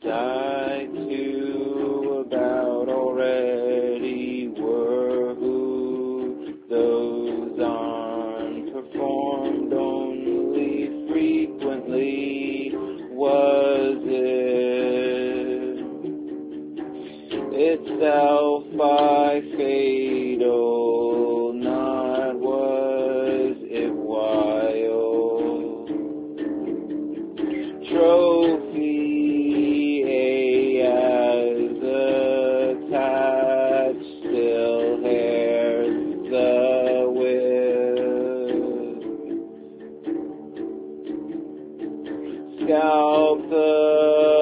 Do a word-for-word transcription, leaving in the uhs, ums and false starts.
I too about already were who those on performed only frequently was it itself by fatal, not was it wild trophy as attached still hairs the whip scalp the